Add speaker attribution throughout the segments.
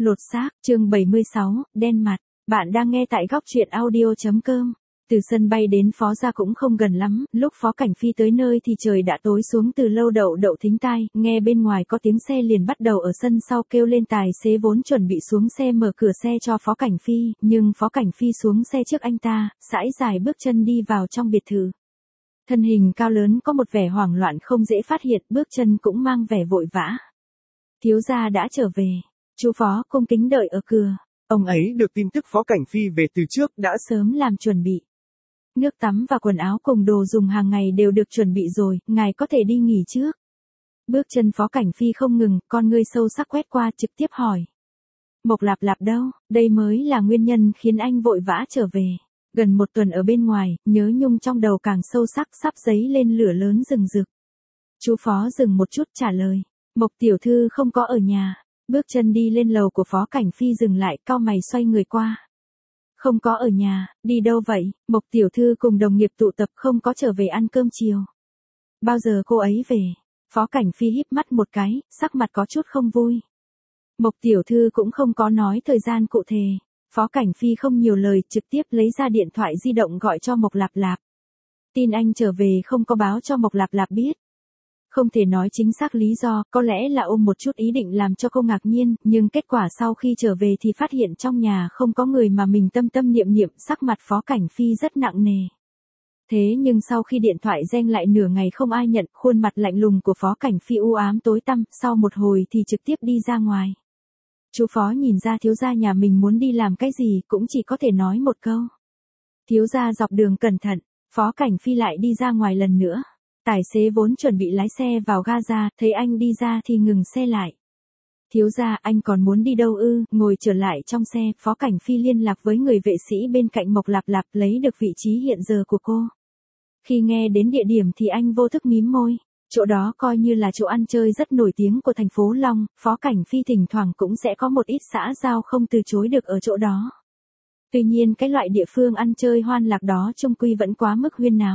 Speaker 1: Lột xác, chương 76, đen mặt. Bạn đang nghe tại góc truyện audio.com. Từ sân bay đến Phó Gia cũng không gần lắm, lúc Phó Cảnh Phi tới nơi thì trời đã tối xuống từ lâu. Đậu thính tai, nghe bên ngoài có tiếng xe liền bắt đầu ở sân sau kêu lên. Tài xế vốn chuẩn bị xuống xe mở cửa xe cho Phó Cảnh Phi, nhưng Phó Cảnh Phi xuống xe trước anh ta, sải dài bước chân đi vào trong biệt thự. Thân hình cao lớn có một vẻ hoảng loạn không dễ phát hiện, bước chân cũng mang vẻ vội vã. Thiếu gia đã trở về. Chú Phó cung kính đợi ở cửa.
Speaker 2: Ông ấy được tin tức Phó Cảnh Phi về từ trước đã
Speaker 1: sớm làm chuẩn bị. Nước tắm và quần áo cùng đồ dùng hàng ngày đều được chuẩn bị rồi, ngài có thể đi nghỉ trước. Bước chân Phó Cảnh Phi không ngừng, con ngươi sâu sắc quét qua trực tiếp hỏi. Mộc Lạp Lạp đâu, đây mới là nguyên nhân khiến anh vội vã trở về. Gần một tuần ở bên ngoài, nhớ nhung trong đầu càng sâu sắc sắp dấy lên lửa lớn rừng rực. Chú Phó dừng một chút trả lời. Mộc tiểu thư không có ở nhà. Bước chân đi lên lầu của Phó Cảnh Phi dừng lại, cau mày xoay người qua. Không có ở nhà, đi đâu vậy? Mộc tiểu thư cùng đồng nghiệp tụ tập không có trở về ăn cơm chiều. Bao giờ cô ấy về? Phó Cảnh Phi híp mắt một cái, sắc mặt có chút không vui. Mộc tiểu thư cũng không có nói thời gian cụ thể. Phó Cảnh Phi không nhiều lời, trực tiếp lấy ra điện thoại di động gọi cho Mộc Lạp Lạp. Tin anh trở về không có báo cho Mộc Lạp Lạp biết. Không thể nói chính xác lý do, có lẽ là ôm một chút ý định làm cho cô ngạc nhiên, nhưng kết quả sau khi trở về thì phát hiện trong nhà không có người mà mình tâm niệm, sắc mặt Phó Cảnh Phi rất nặng nề. Thế nhưng sau khi điện thoại reng lại nửa ngày không ai nhận, khuôn mặt lạnh lùng của Phó Cảnh Phi u ám tối tăm, sau một hồi thì trực tiếp đi ra ngoài. Chú Phó nhìn ra thiếu gia nhà mình muốn đi làm cái gì cũng chỉ có thể nói một câu. Thiếu gia dọc đường cẩn thận, Phó Cảnh Phi lại đi ra ngoài lần nữa. Tài xế vốn chuẩn bị lái xe vào ga ra, thấy anh đi ra thì ngừng xe lại. Thiếu gia, anh còn muốn đi đâu ư? Ngồi trở lại trong xe, Phó Cảnh Phi liên lạc với người vệ sĩ bên cạnh Mộc Lạp Lạp lấy được vị trí hiện giờ của cô. Khi nghe đến địa điểm thì anh vô thức mím môi. Chỗ đó coi như là chỗ ăn chơi rất nổi tiếng của thành phố Long, Phó Cảnh Phi thỉnh thoảng cũng sẽ có một ít xã giao không từ chối được ở chỗ đó. Tuy nhiên cái loại địa phương ăn chơi hoan lạc đó chung quy vẫn quá mức huyên náo.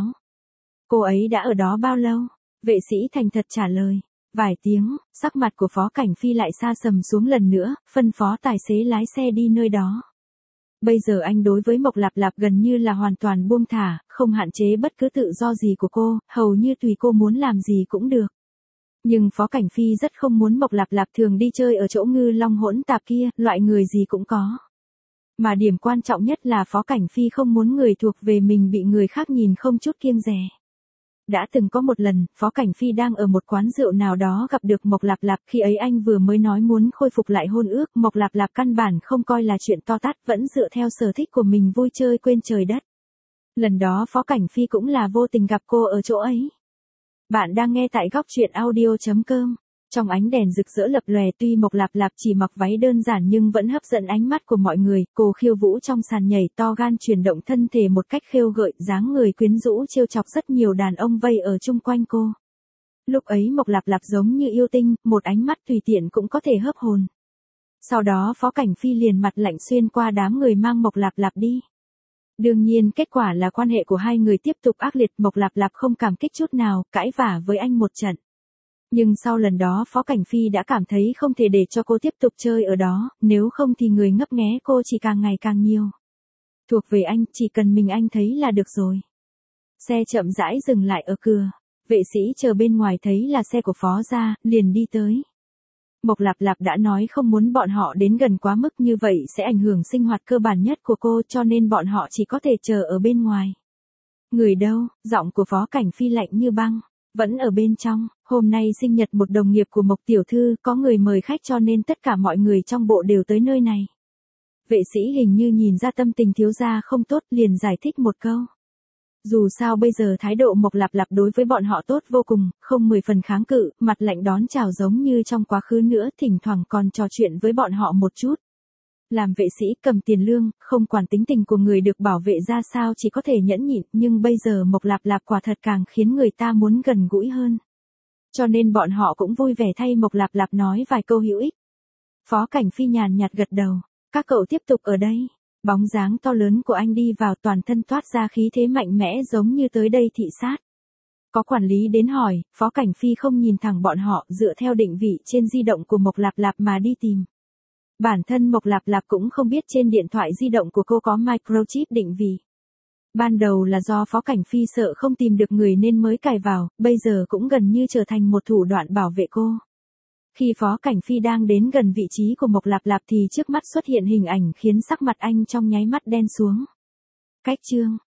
Speaker 1: Cô ấy đã ở đó bao lâu? Vệ sĩ thành thật trả lời. Vài tiếng, sắc mặt của Phó Cảnh Phi lại sa sầm xuống lần nữa, phân phó tài xế lái xe đi nơi đó. Bây giờ anh đối với Mộc Lạp Lạp gần như là hoàn toàn buông thả, không hạn chế bất cứ tự do gì của cô, hầu như tùy cô muốn làm gì cũng được. Nhưng Phó Cảnh Phi rất không muốn Mộc Lạp Lạp thường đi chơi ở chỗ ngư long hỗn tạp kia, loại người gì cũng có. Mà điểm quan trọng nhất là Phó Cảnh Phi không muốn người thuộc về mình bị người khác nhìn không chút kiêng dè. Đã từng có một lần, Phó Cảnh Phi đang ở một quán rượu nào đó gặp được Mộc Lạp Lạp, khi ấy anh vừa mới nói muốn khôi phục lại hôn ước, Mộc Lạp Lạp căn bản không coi là chuyện to tát, vẫn dựa theo sở thích của mình vui chơi quên trời đất. Lần đó Phó Cảnh Phi cũng là vô tình gặp cô ở chỗ ấy. Bạn đang nghe tại góc truyện audio.com. Trong ánh đèn rực rỡ lập lòe, tuy Mộc Lạp Lạp chỉ mặc váy đơn giản nhưng vẫn hấp dẫn ánh mắt của mọi người, cô khiêu vũ trong sàn nhảy to gan chuyển động thân thể một cách khêu gợi, dáng người quyến rũ trêu chọc rất nhiều đàn ông vây ở chung quanh cô. Lúc ấy Mộc Lạp Lạp giống như yêu tinh, một ánh mắt tùy tiện cũng có thể hấp hồn. Sau đó Phó Cảnh Phi liền mặt lạnh xuyên qua đám người mang Mộc Lạp Lạp đi. Đương nhiên kết quả là quan hệ của hai người tiếp tục ác liệt, Mộc Lạp Lạp không cảm kích chút nào, cãi vả với anh một trận. Nhưng sau lần đó Phó Cảnh Phi đã cảm thấy không thể để cho cô tiếp tục chơi ở đó, nếu không thì người ngấp nghé cô chỉ càng ngày càng nhiều. Thuộc về anh, chỉ cần mình anh thấy là được rồi. Xe chậm rãi dừng lại ở cửa. Vệ sĩ chờ bên ngoài thấy là xe của Phó gia, liền đi tới. Mộc Lạp Lạp đã nói không muốn bọn họ đến gần quá mức, như vậy sẽ ảnh hưởng sinh hoạt cơ bản nhất của cô, cho nên bọn họ chỉ có thể chờ ở bên ngoài. Người đâu? Giọng của Phó Cảnh Phi lạnh như băng. Vẫn ở bên trong, hôm nay sinh nhật một đồng nghiệp của Mộc tiểu thư, có người mời khách cho nên tất cả mọi người trong bộ đều tới nơi này. Vệ sĩ hình như nhìn ra tâm tình thiếu gia không tốt, liền giải thích một câu. Dù sao bây giờ thái độ Mộc Lạp Lạp đối với bọn họ tốt vô cùng, không 10 phần kháng cự, mặt lạnh đón chào giống như trong quá khứ nữa, thỉnh thoảng còn trò chuyện với bọn họ một chút. Làm vệ sĩ cầm tiền lương, không quản tính tình của người được bảo vệ ra sao chỉ có thể nhẫn nhịn, nhưng bây giờ Mộc Lạp Lạp quả thật càng khiến người ta muốn gần gũi hơn. Cho nên bọn họ cũng vui vẻ thay Mộc Lạp Lạp nói vài câu hữu ích. Phó Cảnh Phi nhàn nhạt gật đầu, các cậu tiếp tục ở đây. Bóng dáng to lớn của anh đi vào, toàn thân toát ra khí thế mạnh mẽ giống như tới đây thị sát. Có quản lý đến hỏi, Phó Cảnh Phi không nhìn thẳng bọn họ, dựa theo định vị trên di động của Mộc Lạp Lạp mà đi tìm. Bản thân Mộc Lạp Lạp cũng không biết trên điện thoại di động của cô có microchip định vị. Ban đầu là do Phó Cảnh Phi sợ không tìm được người nên mới cài vào, bây giờ cũng gần như trở thành một thủ đoạn bảo vệ cô. Khi Phó Cảnh Phi đang đến gần vị trí của Mộc Lạp Lạp thì trước mắt xuất hiện hình ảnh khiến sắc mặt anh trong nháy mắt đen xuống. Cách chương